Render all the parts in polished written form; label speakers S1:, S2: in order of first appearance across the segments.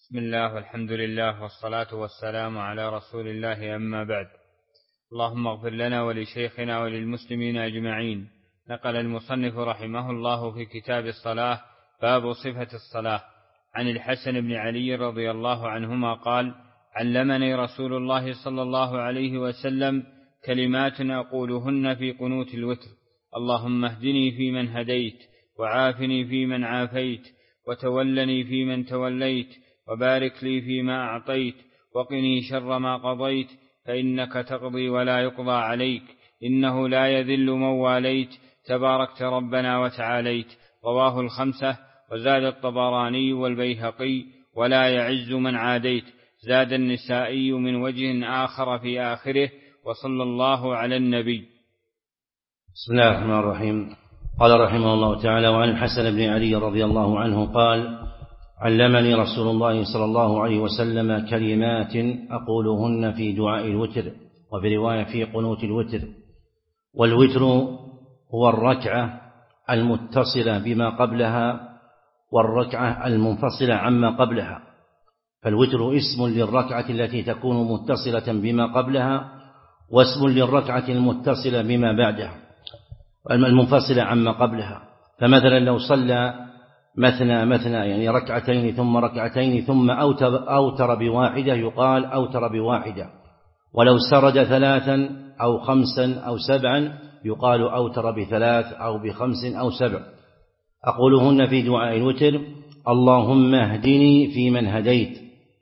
S1: بسم الله والحمد لله والصلاة والسلام على رسول الله، أما بعد. اللهم اغفر لنا ولشيخنا وللمسلمين أجمعين. نقل المصنف رحمه الله في كتاب الصلاة باب صفة الصلاة عن الحسن بن علي رضي الله عنهما قال: علمني رسول الله صلى الله عليه وسلم كلمات أقولهن في قنوت الوتر: اللهم اهدني فيمن هديت، وعافني فيمن عافيت، وتولني فيمن توليت، وبارك لي فيما أعطيت، وقني شر ما قضيت، فإنك تقضي ولا يقضى عليك، إنه لا يذل من واليت، تباركت ربنا وتعاليت. رواه الخمسة. وزاد الطبراني والبيهقي: ولا يعز من عاديت. زاد النسائي من وجه آخر في آخره: وصلى الله على النبي.
S2: بسم الله الرحمن الرحيم. قال رحمه الله تعالى: وعن الحسن بن علي رضي الله عنه قال: علمني رسول الله صلى الله عليه وسلم كلمات أقولهن في دعاء الوتر، وفي رواية في قنوت الوتر. والوتر هو الركعة المتصلة بما قبلها والركعة المنفصلة عما قبلها، فالوتر اسم للركعة التي تكون متصلة بما قبلها، واسم للركعة المتصلة بما بعدها المنفصلة عما قبلها. فمثلا لو صلى مثنى يعني ركعتين ثم ركعتين ثم أوتر بواحدة يقال أوتر بواحدة، ولو سرد ثلاثا أو خمسا أو سبعا يقال أوتر بثلاث أو بخمس أو سبع. أقولهن في دعاء الوتر: اللهم اهدني فيمن هديت.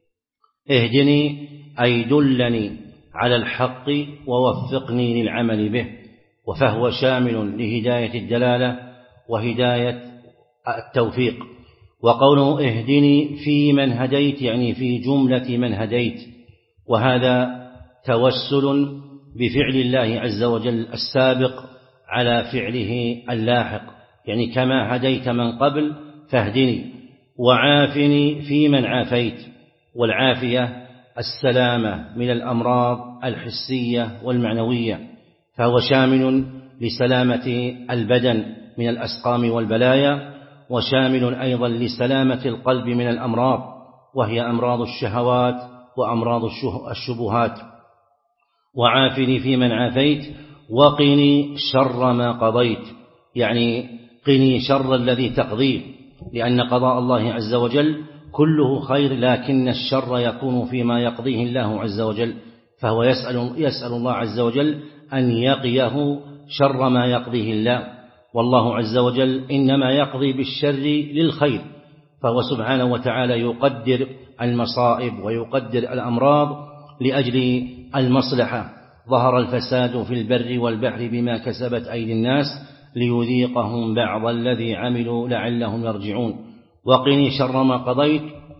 S2: اهدني أي دلني على الحق ووفقني للعمل به، وفهو شامل لهداية الدلالة وهداية التوفيق. وقوله اهدني في من هديت يعني في جملة من هديت، وهذا توسل بفعل الله عز وجل السابق على فعله اللاحق، يعني كما هديت من قبل فاهدني. وعافني في من عافيت، والعافية السلامة من الأمراض الحسية والمعنوية، فهو شامل لسلامة البدن من الأسقام والبلايا، وشامل أيضا لسلامة القلب من الأمراض، وهي أمراض الشهوات وأمراض الشبهات. وعافني في من عافيت، وقني شر ما قضيت، يعني قني شر الذي تقضيه، لأن قضاء الله عز وجل كله خير، لكن الشر يكون فيما يقضيه الله عز وجل، فهو يسأل الله عز وجل أن يقيه شر ما يقضيه الله، والله عز وجل إنما يقضي بالشر للخير، فهو سبحانه وتعالى يقدر المصائب ويقدر الأمراض لأجل المصلحة. ظهر الفساد في البر والبحر بما كسبت أيدي الناس ليذيقهم بعض الذي عملوا لعلهم يرجعون. وقني شر ما قضيت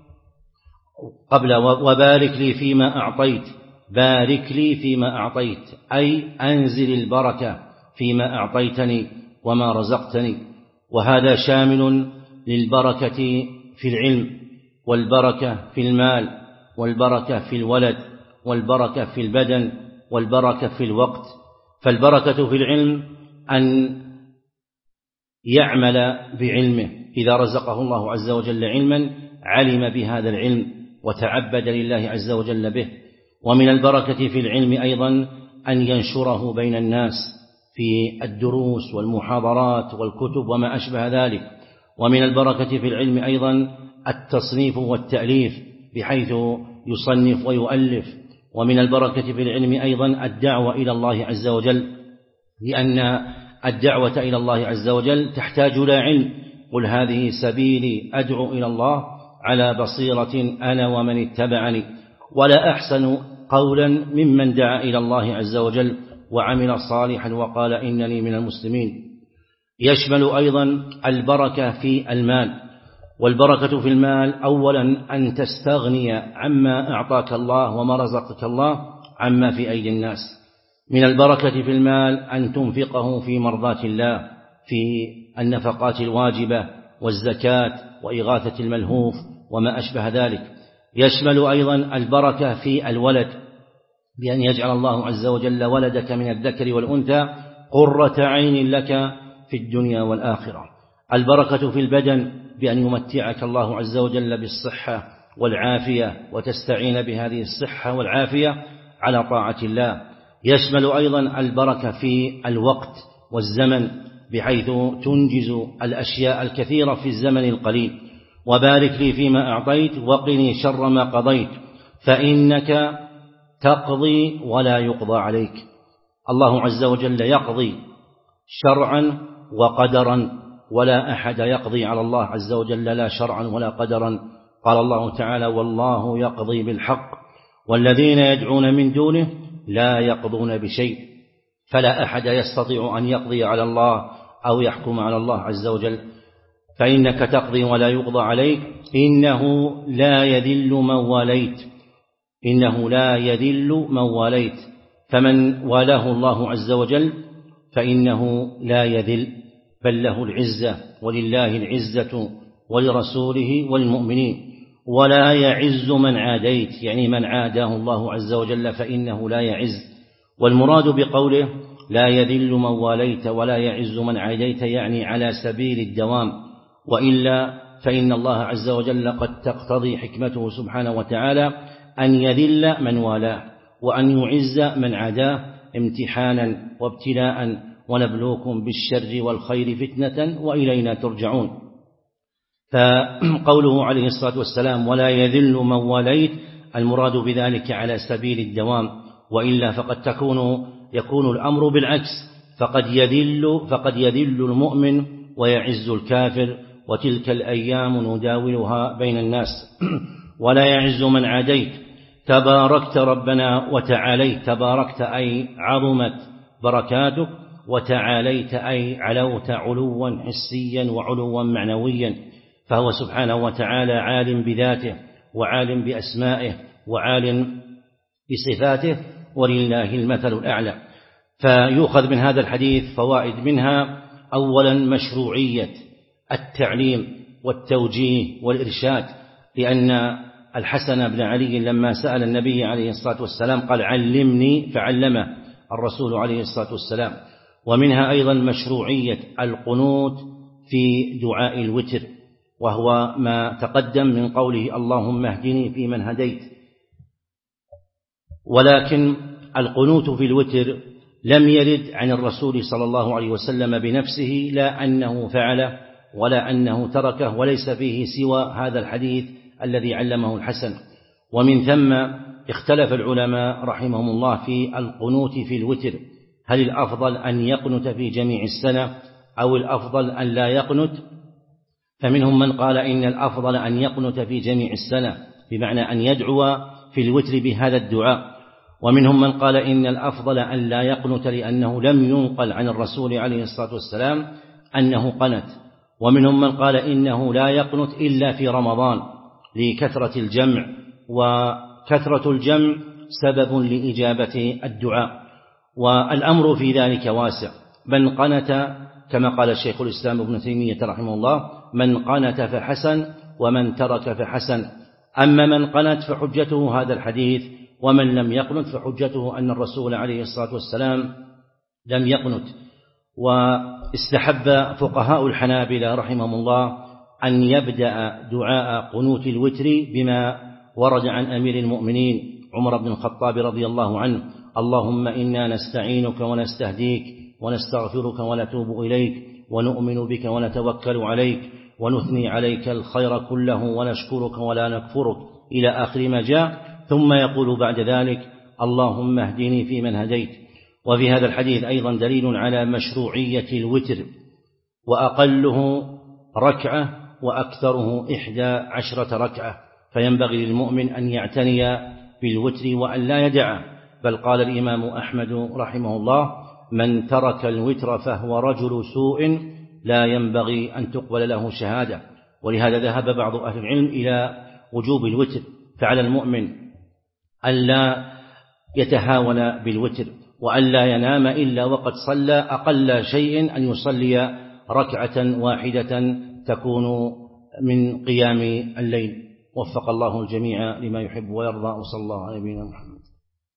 S2: قبل وبارك لي فيما أعطيت. بارك لي فيما أعطيت أي أنزل البركة فيما أعطيتني وما رزقتني، وهذا شامل للبركة في العلم، والبركة في المال، والبركة في الولد، والبركة في البدن، والبركة في الوقت. فالبركة في العلم أن يعمل بعلمه، إذا رزقه الله عز وجل علما علم بهذا العلم وتعبد لله عز وجل به. ومن البركة في العلم أيضا أن ينشره بين الناس في الدروس والمحاضرات والكتب وما أشبه ذلك. ومن البركة في العلم أيضا التصنيف والتأليف بحيث يصنف ويؤلف. ومن البركة في العلم أيضا الدعوة إلى الله عز وجل، لأن الدعوة إلى الله عز وجل تحتاج إلى علم. قل هذه سبيلي أدعو إلى الله على بصيرة أنا ومن اتبعني، ولا أحسن قولا ممن دعا إلى الله عز وجل وعمل صالحا وقال إنني من المسلمين. يشمل أيضا البركة في المال، والبركة في المال أولا أن تستغني عما أعطاك الله وما رزقك الله عما في أيدي الناس. من البركة في المال أن تنفقه في مرضاة الله في النفقات الواجبة والزكاة وإغاثة الملهوف وما أشبه ذلك. يشمل أيضا البركة في الولد، بأن يجعل الله عز وجل ولدك من الذكر والأنثى قرة عين لك في الدنيا والآخرة. البركة في البدن، بأن يمتعك الله عز وجل بالصحة والعافية وتستعين بهذه الصحة والعافية على طاعة الله. يشمل أيضا البركة في الوقت والزمن بحيث تنجز الأشياء الكثيرة في الزمن القليل. وبارك لي فيما أعطيت وقني شر ما قضيت فإنك تقضي ولا يقضى عليك. الله عز وجل يقضي شرعا وقدرا، ولا أحد يقضي على الله عز وجل لا شرعا ولا قدرا. قال الله تعالى: والله يقضي بالحق والذين يدعون من دونه لا يقضون بشيء. فلا أحد يستطيع أن يقضي على الله أو يحكم على الله عز وجل. فإنك تقضي ولا يقضى عليك، إنه لا يذل من واليت، إنه لا يذل من واليت. فمن والاه الله عز وجل فإنه لا يذل، بل له العزة، ولله العزة ولرسوله والمؤمنين. ولا يعز من عاديت، يعني من عاداه الله عز وجل فإنه لا يعز. والمراد بقوله لا يذل من واليت ولا يعز من عاديت يعني على سبيل الدوام، وإلا فإن الله عز وجل قد تقتضي حكمته سبحانه وتعالى أن يذل من والاه وأن يعز من عاداه امتحانا وابتلاء، ونبلوكم بالشر والخير فتنة وإلينا ترجعون. فقوله عليه الصلاة والسلام ولا يذل من واليت، المراد بذلك على سبيل الدوام، وإلا فقد يكون الأمر بالعكس، فقد يذل المؤمن ويعز الكافر، وتلك الأيام نداولها بين الناس. ولا يعز من عاديت، تباركت ربنا وتعاليت. تباركت أي عظمت بركاتك، وتعاليت أي علوت علوا حسيا وعلوا معنويا. فهو سبحانه وتعالى عالم بذاته وعالم بأسمائه وعالم بصفاته، ولله المثل الأعلى. فيؤخذ من هذا الحديث فوائد، منها أولا مشروعية التعليم والتوجيه والإرشاد، لأن الحسن بن علي لما سأل النبي عليه الصلاة والسلام قال علمني فعلمه الرسول عليه الصلاة والسلام. ومنها أيضا مشروعية القنوت في دعاء الوتر، وهو ما تقدم من قوله اللهم اهدني فيمن هديت. ولكن القنوت في الوتر لم يرد عن الرسول صلى الله عليه وسلم بنفسه، لا أنه فعله ولا أنه تركه، وليس فيه سوى هذا الحديث الذي علمه الحسن. ومن ثم اختلف العلماء رحمهم الله في القنوت في الوتر، هل الأفضل أن يقنت في جميع السنة أو الأفضل أن لا يقنت؟ فمنهم من قال إن الأفضل أن يقنت في جميع السنة، بمعنى أن يدعو في الوتر بهذا الدعاء. ومنهم من قال إن الأفضل أن لا يقنت، لأنه لم ينقل عن الرسول عليه الصلاة والسلام أنه قنت. ومنهم من قال إنه لا يقنت إلا في رمضان لكثرة الجمع، وكثرة الجمع سبب لإجابة الدعاء. والأمر في ذلك واسع، من قنت كما قال الشيخ الإسلام ابن تيمية رحمه الله من قنت فحسن ومن ترك فحسن. أما من قنت فحجته هذا الحديث، ومن لم يقنت فحجته أن الرسول عليه الصلاة والسلام لم يقنت. واستحب فقهاء الحنابلة رحمهم الله أن يبدأ دعاء قنوت الوتر بما ورد عن أمير المؤمنين عمر بن الخطاب رضي الله عنه: اللهم إنا نستعينك ونستهديك ونستغفرك ونتوب إليك ونؤمن بك ونتوكل عليك ونثني عليك الخير كله ونشكرك ولا نكفرك، إلى آخر ما جاء. ثم يقول بعد ذلك: اللهم اهدني فيمن هديت. وفي هذا الحديث أيضا دليل على مشروعية الوتر، وأقله ركعة وأكثره 11 ركعة، فينبغي للمؤمن أن يعتني بالوتر وأن لا يدعه. بل قال الإمام أحمد رحمه الله: من ترك الوتر فهو رجل سوء لا ينبغي أن تقبل له شهادة. ولهذا ذهب بعض أهل العلم إلى وجوب الوتر، فعلى المؤمن ألا يتهاون بالوتر، وألا ينام إلا وقد صلى أقل شيء أن يصلي ركعة واحدة تكون من قيام الليل. وفق الله الجميع لما يحب ويرضى، وصلى الله على نبينا محمد.